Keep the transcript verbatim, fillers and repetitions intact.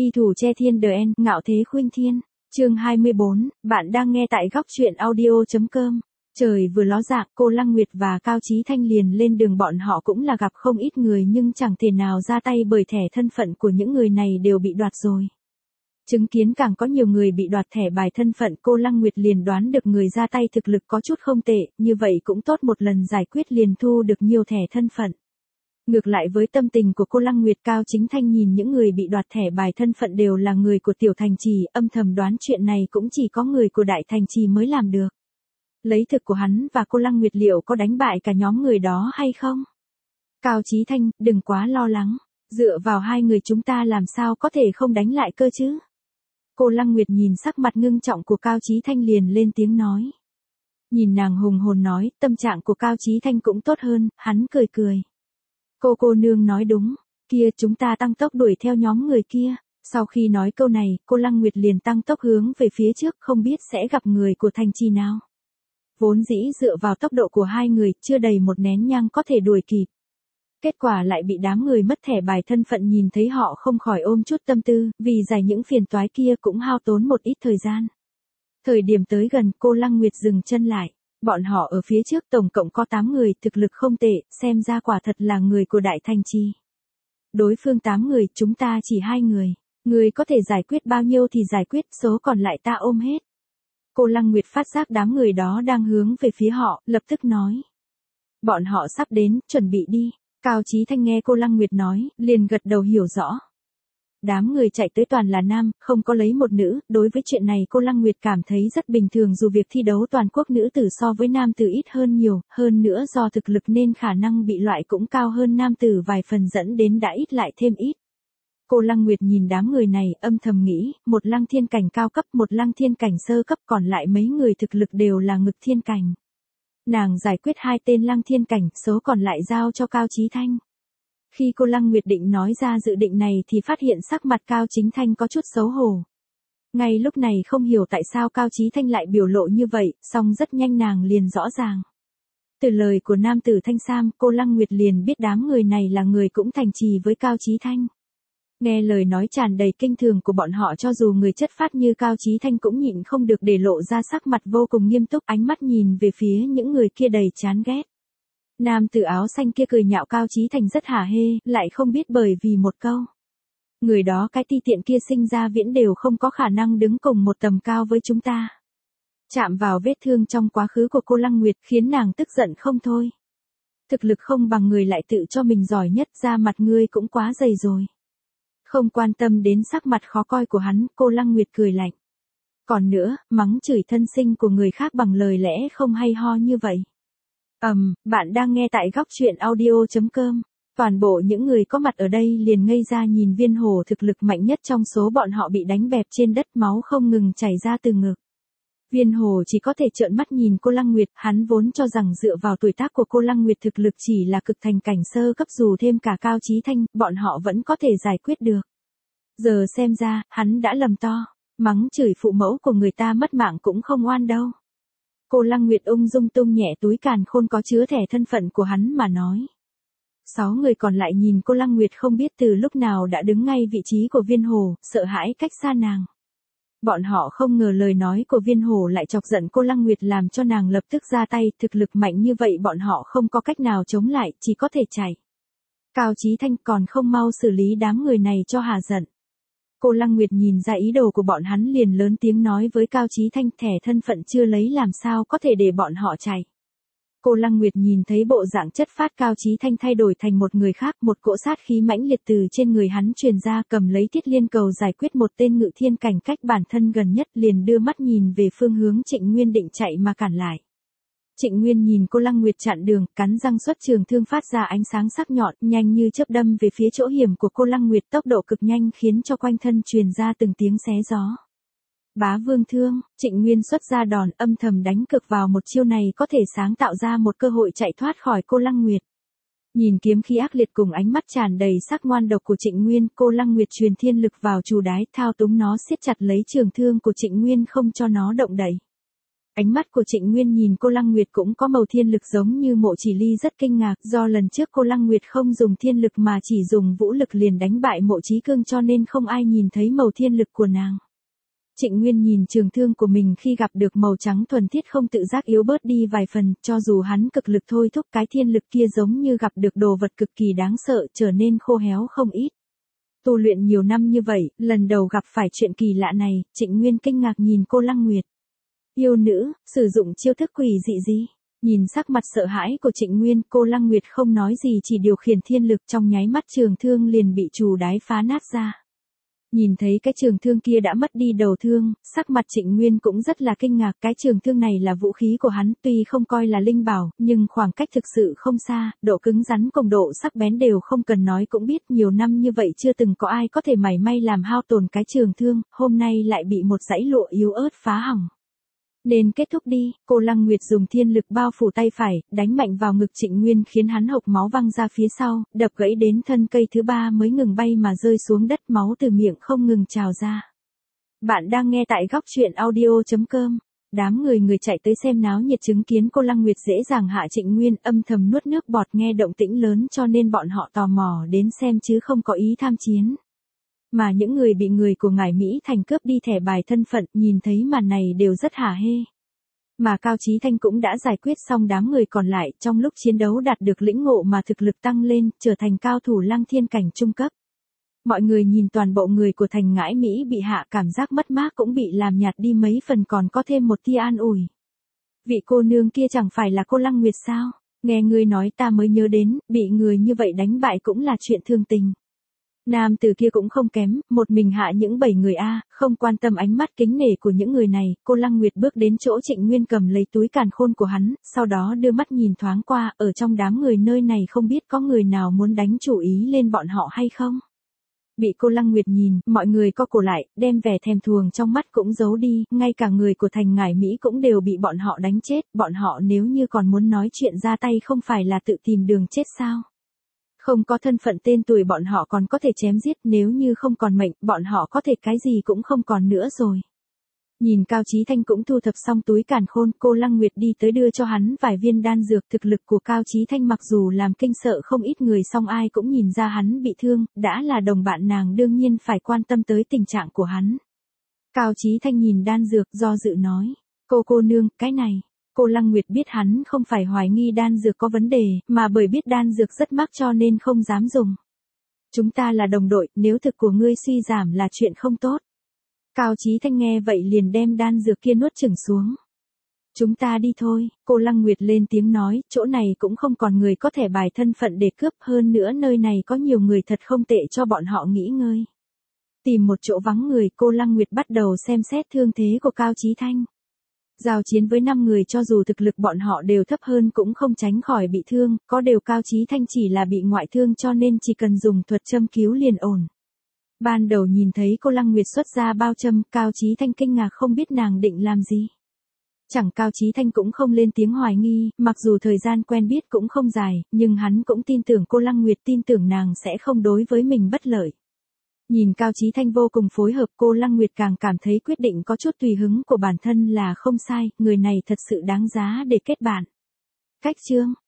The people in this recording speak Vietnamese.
Y thủ che thiên đờ en, ngạo thế khuynh thiên. Chương hai mươi bốn, bạn đang nghe tại góc truyện audio.com. Trời vừa ló dạng, cô Lăng Nguyệt và Cao Chí Thanh liền lên đường, bọn họ cũng là gặp không ít người nhưng chẳng thể nào ra tay bởi thẻ thân phận của những người này đều bị đoạt rồi. Chứng kiến càng có nhiều người bị đoạt thẻ bài thân phận, cô Lăng Nguyệt liền đoán được người ra tay thực lực có chút không tệ, như vậy cũng tốt, một lần giải quyết liền thu được nhiều thẻ thân phận. Ngược lại với tâm tình của cô Lăng Nguyệt, Cao Chính Thanh nhìn những người bị đoạt thẻ bài thân phận đều là người của Tiểu Thành Trì, âm thầm đoán chuyện này cũng chỉ có người của Đại Thành Trì mới làm được. Lấy thực của hắn và cô Lăng Nguyệt liệu có đánh bại cả nhóm người đó hay không? Cao Chí Thanh, đừng quá lo lắng, dựa vào hai người chúng ta làm sao có thể không đánh lại cơ chứ? Cô Lăng Nguyệt nhìn sắc mặt ngưng trọng của Cao Chí Thanh liền lên tiếng nói. Nhìn nàng hùng hồn nói, tâm trạng của Cao Chí Thanh cũng tốt hơn, hắn cười cười. Cô cô nương nói đúng, kia chúng ta tăng tốc đuổi theo nhóm người kia. Sau khi nói câu này, cô Lăng Nguyệt liền tăng tốc hướng về phía trước, không biết sẽ gặp người của Thành Trì nào. Vốn dĩ dựa vào tốc độ của hai người, chưa đầy một nén nhang có thể đuổi kịp. Kết quả lại bị đám người mất thẻ bài thân phận nhìn thấy, họ không khỏi ôm chút tâm tư, vì giải những phiền toái kia cũng hao tốn một ít thời gian. Thời điểm tới gần, cô Lăng Nguyệt dừng chân lại. Bọn họ ở phía trước tổng cộng có tám người, thực lực không tệ, xem ra quả thật là người của Đại Thành Trì. Đối phương tám người, chúng ta chỉ hai người. Người có thể giải quyết bao nhiêu thì giải quyết, số còn lại ta ôm hết. Cô Lăng Nguyệt phát giác đám người đó đang hướng về phía họ, lập tức nói. Bọn họ sắp đến, chuẩn bị đi. Cao Chí Thanh nghe cô Lăng Nguyệt nói, liền gật đầu hiểu rõ. Đám người chạy tới toàn là nam, không có lấy một nữ, đối với chuyện này cô Lăng Nguyệt cảm thấy rất bình thường, dù việc thi đấu toàn quốc nữ tử so với nam tử ít hơn nhiều, hơn nữa do thực lực nên khả năng bị loại cũng cao hơn nam tử vài phần, dẫn đến đã ít lại thêm ít. Cô Lăng Nguyệt nhìn đám người này, âm thầm nghĩ, một lăng thiên cảnh cao cấp, một lăng thiên cảnh sơ cấp, còn lại mấy người thực lực đều là ngực thiên cảnh. Nàng giải quyết hai tên lăng thiên cảnh, số còn lại giao cho Cao Chí Thanh. Khi cô Lăng Nguyệt định nói ra dự định này thì phát hiện sắc mặt Cao Chính Thanh có chút xấu hổ. Ngay lúc này không hiểu tại sao Cao Chí Thanh lại biểu lộ như vậy, song rất nhanh nàng liền rõ ràng. Từ lời của nam tử Thanh Sam, cô Lăng Nguyệt liền biết đám người này là người cũng thành trì với Cao Chí Thanh. Nghe lời nói tràn đầy kinh thường của bọn họ, cho dù người chất phát như Cao Chí Thanh cũng nhịn không được để lộ ra sắc mặt vô cùng nghiêm túc, ánh mắt nhìn về phía những người kia đầy chán ghét. Nam tử áo xanh kia cười nhạo Cao Chí Thanh rất hả hê, lại không biết bởi vì một câu. Người đó cái ti tiện kia sinh ra viễn đều không có khả năng đứng cùng một tầm cao với chúng ta. Chạm vào vết thương trong quá khứ của cô Lăng Nguyệt khiến nàng tức giận không thôi. Thực lực không bằng người lại tự cho mình giỏi nhất, ra mặt ngươi cũng quá dày rồi. Không quan tâm đến sắc mặt khó coi của hắn, cô Lăng Nguyệt cười lạnh. Còn nữa, mắng chửi thân sinh của người khác bằng lời lẽ không hay ho như vậy. Ầm, um, bạn đang nghe tại góc truyện audio.com. Toàn bộ những người có mặt ở đây liền ngây ra nhìn Viên Hổ, thực lực mạnh nhất trong số bọn họ bị đánh bẹp trên đất, máu không ngừng chảy ra từ ngực. Viên Hổ chỉ có thể trợn mắt nhìn cô Lăng Nguyệt, hắn vốn cho rằng dựa vào tuổi tác của cô Lăng Nguyệt thực lực chỉ là cực thành cảnh sơ cấp, dù thêm cả Cao Chí Thanh, bọn họ vẫn có thể giải quyết được. Giờ xem ra, hắn đã lầm to, mắng chửi phụ mẫu của người ta mất mạng cũng không oan đâu. Cô Lăng Nguyệt ung dung tung nhẹ túi càn khôn có chứa thẻ thân phận của hắn mà nói. Sáu người còn lại nhìn cô Lăng Nguyệt không biết từ lúc nào đã đứng ngay vị trí của Viên Hổ, sợ hãi cách xa nàng. Bọn họ không ngờ lời nói của Viên Hổ lại chọc giận cô Lăng Nguyệt, làm cho nàng lập tức ra tay, thực lực mạnh như vậy bọn họ không có cách nào chống lại, chỉ có thể chạy. Cao Chí Thanh còn không mau xử lý đám người này cho hà giận. Cô Lăng Nguyệt nhìn ra ý đồ của bọn hắn liền lớn tiếng nói với Cao Chí Thanh, thẻ thân phận chưa lấy làm sao có thể để bọn họ chạy. Cô Lăng Nguyệt nhìn thấy bộ dạng chất phát Cao Chí Thanh thay đổi thành một người khác, một cỗ sát khí mãnh liệt từ trên người hắn truyền ra, cầm lấy thiết liên cầu giải quyết một tên ngự thiên cảnh cách bản thân gần nhất, liền đưa mắt nhìn về phương hướng Trịnh Nguyên định chạy mà cản lại. Trịnh Nguyên nhìn cô Lăng Nguyệt chặn đường, cắn răng xuất trường thương phát ra ánh sáng sắc nhọn, nhanh như chớp đâm về phía chỗ hiểm của cô Lăng Nguyệt, tốc độ cực nhanh khiến cho quanh thân truyền ra từng tiếng xé gió. Bá vương thương, Trịnh Nguyên xuất ra đòn, âm thầm đánh cực vào một chiêu này có thể sáng tạo ra một cơ hội chạy thoát khỏi cô Lăng Nguyệt. Nhìn kiếm khí ác liệt cùng ánh mắt tràn đầy sắc ngoan độc của Trịnh Nguyên, cô Lăng Nguyệt truyền thiên lực vào chù đái, thao túng nó siết chặt lấy trường thương của Trịnh Nguyên không cho nó động đậy. Ánh mắt của Trịnh Nguyên nhìn cô Lăng Nguyệt cũng có màu thiên lực giống như Mộ Chỉ Ly rất kinh ngạc, do lần trước cô Lăng Nguyệt không dùng thiên lực mà chỉ dùng vũ lực liền đánh bại Mộ Chí Cương cho nên không ai nhìn thấy màu thiên lực của nàng. Trịnh Nguyên nhìn trường thương của mình khi gặp được màu trắng thuần thiết không tự giác yếu bớt đi vài phần, cho dù hắn cực lực thôi thúc cái thiên lực kia giống như gặp được đồ vật cực kỳ đáng sợ trở nên khô héo không ít. Tu luyện nhiều năm như vậy, lần đầu gặp phải chuyện kỳ lạ này, Trịnh Nguyên kinh ngạc nhìn cô Lăng Nguyệt. Yêu nữ, sử dụng chiêu thức quỷ dị gì? Nhìn sắc mặt sợ hãi của Trịnh Nguyên, cô Lăng Nguyệt không nói gì chỉ điều khiển thiên lực trong nháy mắt trường thương liền bị trù đái phá nát ra. Nhìn thấy cái trường thương kia đã mất đi đầu thương, sắc mặt Trịnh Nguyên cũng rất là kinh ngạc, cái trường thương này là vũ khí của hắn, tuy không coi là linh bảo, nhưng khoảng cách thực sự không xa, độ cứng rắn cùng độ sắc bén đều không cần nói cũng biết, nhiều năm như vậy chưa từng có ai có thể mảy may làm hao tổn cái trường thương, hôm nay lại bị một dãy lụa yếu ớt phá hỏng. Nên kết thúc đi, cô Lăng Nguyệt dùng thiên lực bao phủ tay phải, đánh mạnh vào ngực Trịnh Nguyên khiến hắn hộc máu văng ra phía sau, đập gãy đến thân cây thứ ba mới ngừng bay mà rơi xuống đất, máu từ miệng không ngừng trào ra. Bạn đang nghe tại góc truyện audio chấm com. Đám người người chạy tới xem náo nhiệt chứng kiến cô Lăng Nguyệt dễ dàng hạ Trịnh Nguyên, âm thầm nuốt nước bọt, nghe động tĩnh lớn cho nên bọn họ tò mò đến xem chứ không có ý tham chiến. Mà những người bị người của Ngải Mỹ Thành cướp đi thẻ bài thân phận nhìn thấy màn này đều rất hả hê. Mà Cao Chí Thanh cũng đã giải quyết xong đám người còn lại, trong lúc chiến đấu đạt được lĩnh ngộ mà thực lực tăng lên, trở thành cao thủ lăng thiên cảnh trung cấp. Mọi người nhìn toàn bộ người của thành Ngải Mỹ bị hạ, cảm giác mất mát cũng bị làm nhạt đi mấy phần, còn có thêm một tia an ủi. Vị cô nương kia chẳng phải là cô Lăng Nguyệt sao? Nghe ngươi nói ta mới nhớ đến, bị người như vậy đánh bại cũng là chuyện thương tình. Nam từ kia cũng không kém, một mình hạ những bảy người a, không quan tâm ánh mắt kính nể của những người này, cô Lăng Nguyệt bước đến chỗ Trịnh Nguyên cầm lấy túi càn khôn của hắn, sau đó đưa mắt nhìn thoáng qua, ở trong đám người nơi này không biết có người nào muốn đánh chủ ý lên bọn họ hay không. Bị cô Lăng Nguyệt nhìn, mọi người co cổ lại, đem vẻ thèm thuồng trong mắt cũng giấu đi, ngay cả người của thành Ngải Mỹ cũng đều bị bọn họ đánh chết, bọn họ nếu như còn muốn nói chuyện ra tay không phải là tự tìm đường chết sao. Không có thân phận tên tuổi bọn họ còn có thể chém giết, nếu như không còn mệnh, bọn họ có thể cái gì cũng không còn nữa rồi. Nhìn Cao Chí Thanh cũng thu thập xong túi càn khôn, cô Lăng Nguyệt đi tới đưa cho hắn vài viên đan dược, thực lực của Cao Chí Thanh mặc dù làm kinh sợ không ít người song ai cũng nhìn ra hắn bị thương, đã là đồng bạn nàng đương nhiên phải quan tâm tới tình trạng của hắn. Cao Chí Thanh nhìn đan dược do dự nói, cô cô nương, cái này. Cô Lăng Nguyệt biết hắn không phải hoài nghi đan dược có vấn đề, mà bởi biết đan dược rất mắc cho nên không dám dùng. Chúng ta là đồng đội, nếu thực của ngươi suy giảm là chuyện không tốt. Cao Chí Thanh nghe vậy liền đem đan dược kia nuốt chửng xuống. Chúng ta đi thôi, cô Lăng Nguyệt lên tiếng nói, chỗ này cũng không còn người có thẻ bài thân phận để cướp, hơn nữa nơi này có nhiều người thật không tệ cho bọn họ nghỉ ngơi. Tìm một chỗ vắng người, cô Lăng Nguyệt bắt đầu xem xét thương thế của Cao Chí Thanh. Giao chiến với năm người cho dù thực lực bọn họ đều thấp hơn cũng không tránh khỏi bị thương, có điều Cao Chí Thanh chỉ là bị ngoại thương cho nên chỉ cần dùng thuật châm cứu liền ổn. Ban đầu nhìn thấy cô Lăng Nguyệt xuất ra bao châm, Cao Chí Thanh kinh ngạc không biết nàng định làm gì. Chẳng Cao Chí Thanh cũng không lên tiếng hoài nghi, mặc dù thời gian quen biết cũng không dài, nhưng hắn cũng tin tưởng cô Lăng Nguyệt, tin tưởng nàng sẽ không đối với mình bất lợi. Nhìn Cao Chí Thanh vô cùng phối hợp, cô Lăng Nguyệt càng cảm thấy quyết định có chút tùy hứng của bản thân là không sai, người này thật sự đáng giá để kết bạn. Cách chương